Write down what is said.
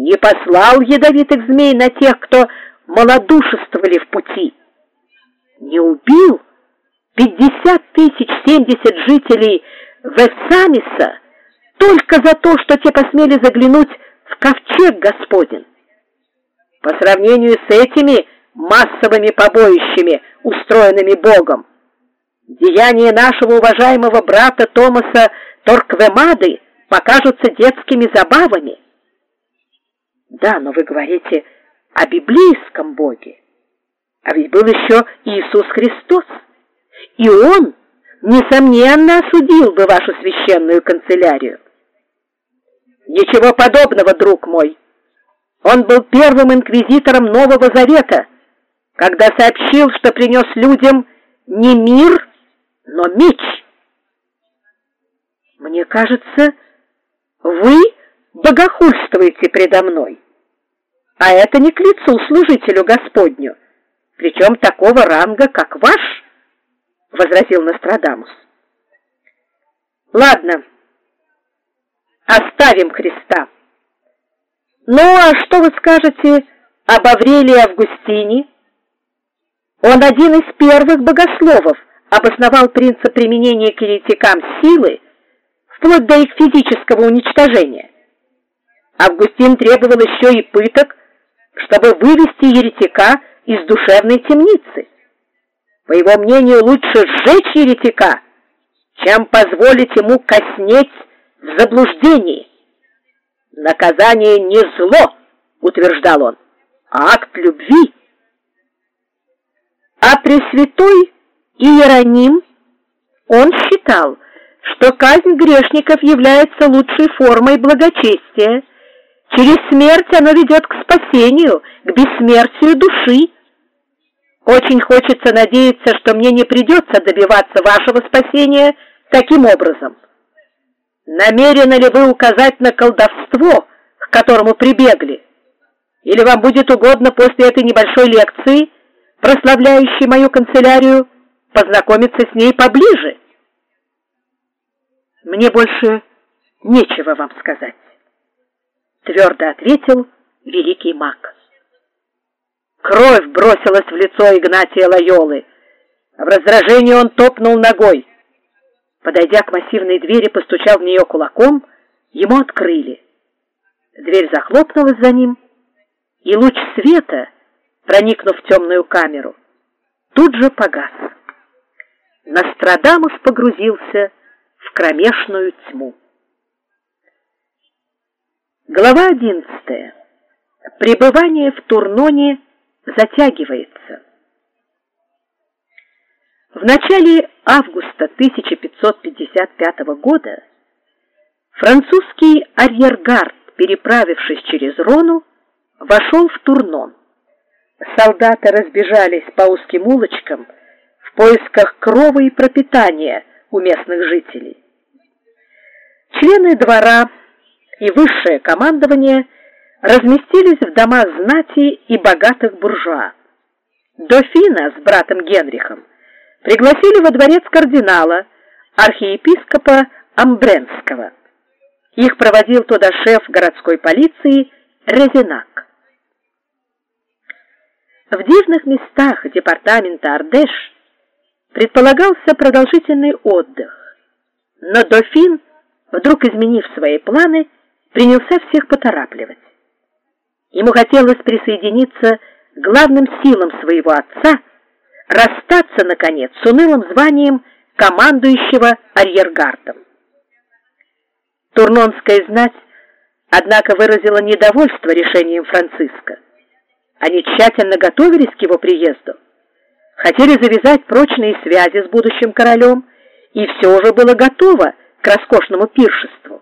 не послал ядовитых змей на тех, кто малодушествовали в пути, не убил 50 070 жителей Вессамиса только за то, что те посмели заглянуть в ковчег Господень. По сравнению с этими массовыми побоищами, устроенными Богом, деяния нашего уважаемого брата Томаса Торквемады покажутся детскими забавами. Да, но вы говорите о библейском Боге. А ведь был еще Иисус Христос, и Он, несомненно, осудил бы вашу священную канцелярию. Ничего подобного, друг мой. Он был первым инквизитором Нового Завета, когда сообщил, что принес людям не мир, но меч. Мне кажется, вы богохульствуете предо мной, а это не к лицу служителю Господню, причем такого ранга, как ваш, — возразил Нострадамус. Ладно, оставим Христа. Ну, а что вы скажете об Аврелии Августине? Он один из первых богословов обосновал принцип применения к еретикам силы, вплоть до их физического уничтожения. Августин требовал еще и пыток, чтобы вывести еретика из душевной темницы. По его мнению, лучше сжечь еретика, чем позволить ему коснеть в заблуждении. Наказание не зло, утверждал он, а акт любви. А Пресвятой Иероним, он считал, что казнь грешников является лучшей формой благочестия. Через смерть оно ведет к спасению, к бессмертию души. Очень хочется надеяться, что мне не придется добиваться вашего спасения таким образом. Намерены ли вы указать на колдовство, к которому прибегли? Или вам будет угодно после этой небольшой лекции, прославляющей мою канцелярию, познакомиться с ней поближе? Мне больше нечего вам сказать, твердо ответил великий маг. Кровь бросилась в лицо Игнатия Лойолы. В раздражении он топнул ногой. Подойдя к массивной двери, постучал в нее кулаком, ему открыли. Дверь захлопнулась за ним, и луч света, проникнув в темную камеру, тут же погас. Нострадамус погрузился в кромешную тьму. Глава 11. Пребывание в Турноне затягивается. В начале августа 1555 года французский арьергард, переправившись через Рону, вошел в Турнон. Солдаты разбежались по узким улочкам в поисках крова и пропитания у местных жителей. Члены двора и высшее командование разместились в домах знати и богатых буржуа. Дофина с братом Генрихом пригласили во дворец кардинала, архиепископа Амбренского. Их проводил туда шеф городской полиции Резинак. В дивных местах департамента Ардеш предполагался продолжительный отдых, но дофин, вдруг изменив свои планы, принялся всех поторапливать. Ему хотелось присоединиться к главным силам своего отца, расстаться, наконец, с унылым званием командующего арьергардом. Турнонская знать, однако, выразила недовольство решением Франциска. Они тщательно готовились к его приезду, хотели завязать прочные связи с будущим королем, и все уже было готово к роскошному пиршеству.